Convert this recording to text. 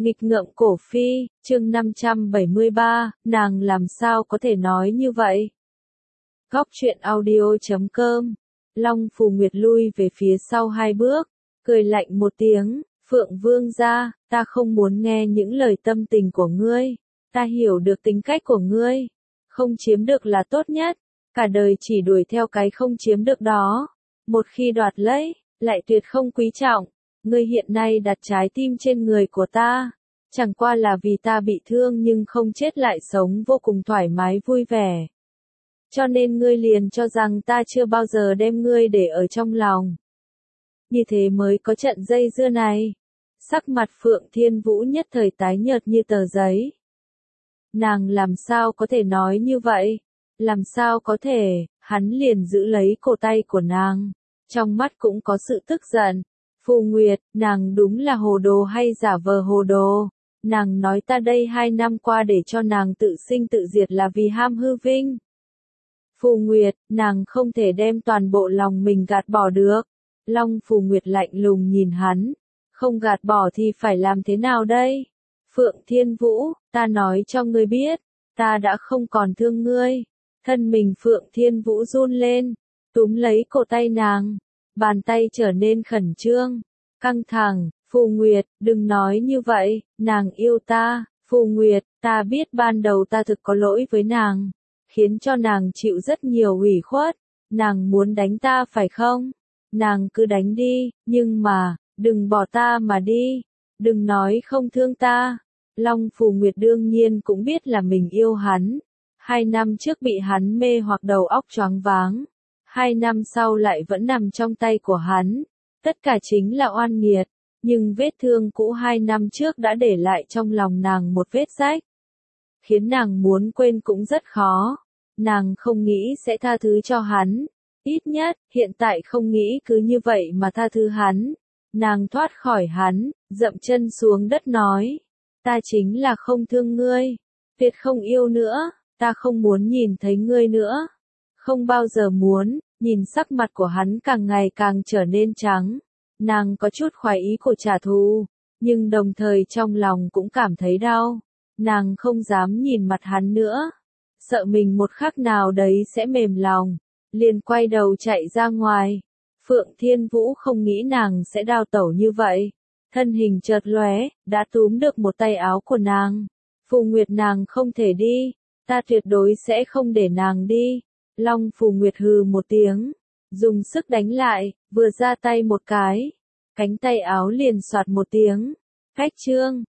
Nghịch ngợm cổ phi, chương 573, nàng làm sao có thể nói như vậy? Góc truyện audio.com. Long Phù Nguyệt lui về phía sau 2 bước, cười lạnh một tiếng, Phượng Vương gia, ta không muốn nghe những lời tâm tình của ngươi, ta hiểu được tính cách của ngươi, không chiếm được là tốt nhất, cả đời chỉ đuổi theo cái không chiếm được đó, một khi đoạt lấy, lại tuyệt không quý trọng. Ngươi hiện nay đặt trái tim trên người của ta, chẳng qua là vì ta bị thương nhưng không chết lại sống vô cùng thoải mái vui vẻ. Cho nên ngươi liền cho rằng ta chưa bao giờ đem ngươi để ở trong lòng. Như thế mới có trận dây dưa này. Sắc mặt Phượng Thiên Vũ nhất thời tái nhợt như tờ giấy. Nàng làm sao có thể nói như vậy? Làm sao có thể? Hắn liền giữ lấy cổ tay của nàng. Trong mắt cũng có sự tức giận. Phù Nguyệt, nàng đúng là hồ đồ hay giả vờ hồ đồ? Nàng nói ta đây 2 năm qua để cho nàng tự sinh tự diệt là vì ham hư vinh. Phù Nguyệt, nàng không thể đem toàn bộ lòng mình gạt bỏ được. Long Phù Nguyệt lạnh lùng nhìn hắn. Không gạt bỏ thì phải làm thế nào đây? Phượng Thiên Vũ, ta nói cho ngươi biết, ta đã không còn thương ngươi. Thân mình Phượng Thiên Vũ run lên, túm lấy cổ tay nàng. Bàn tay trở nên khẩn trương, căng thẳng. Phù Nguyệt, đừng nói như vậy, nàng yêu ta. Phù Nguyệt, ta biết ban đầu ta thực có lỗi với nàng, khiến cho nàng chịu rất nhiều ủy khuất. Nàng muốn đánh ta phải không? Nàng cứ đánh đi, nhưng mà, đừng bỏ ta mà đi. Đừng nói không thương ta. Long Phù Nguyệt đương nhiên cũng biết là mình yêu hắn. 2 năm trước bị hắn mê hoặc đầu óc choáng váng. 2 năm sau lại vẫn nằm trong tay của hắn. Tất cả chính là oan nghiệt. Nhưng vết thương cũ 2 năm trước đã để lại trong lòng nàng một vết rách. Khiến nàng muốn quên cũng rất khó. Nàng không nghĩ sẽ tha thứ cho hắn. Ít nhất, hiện tại không nghĩ cứ như vậy mà tha thứ hắn. Nàng thoát khỏi hắn, dậm chân xuống đất nói. Ta chính là không thương ngươi. Tuyệt không yêu nữa. Ta không muốn nhìn thấy ngươi nữa. Không bao giờ muốn. Nhìn sắc mặt của hắn càng ngày càng trở nên trắng. Nàng có chút khoái ý của trả thù, nhưng đồng thời trong lòng cũng cảm thấy đau. Nàng không dám nhìn mặt hắn nữa, sợ mình một khắc nào đấy sẽ mềm lòng, liền quay đầu chạy ra ngoài. Phượng Thiên Vũ không nghĩ nàng sẽ đao tẩu như vậy, thân hình chợt lóe, đã túm được một tay áo của nàng. Phù Nguyệt, nàng không thể đi, ta tuyệt đối sẽ không để nàng đi. Long Phù Nguyệt hừ một tiếng, dùng sức đánh lại, vừa ra tay một cái, cánh tay áo liền soạt một tiếng, phách trương,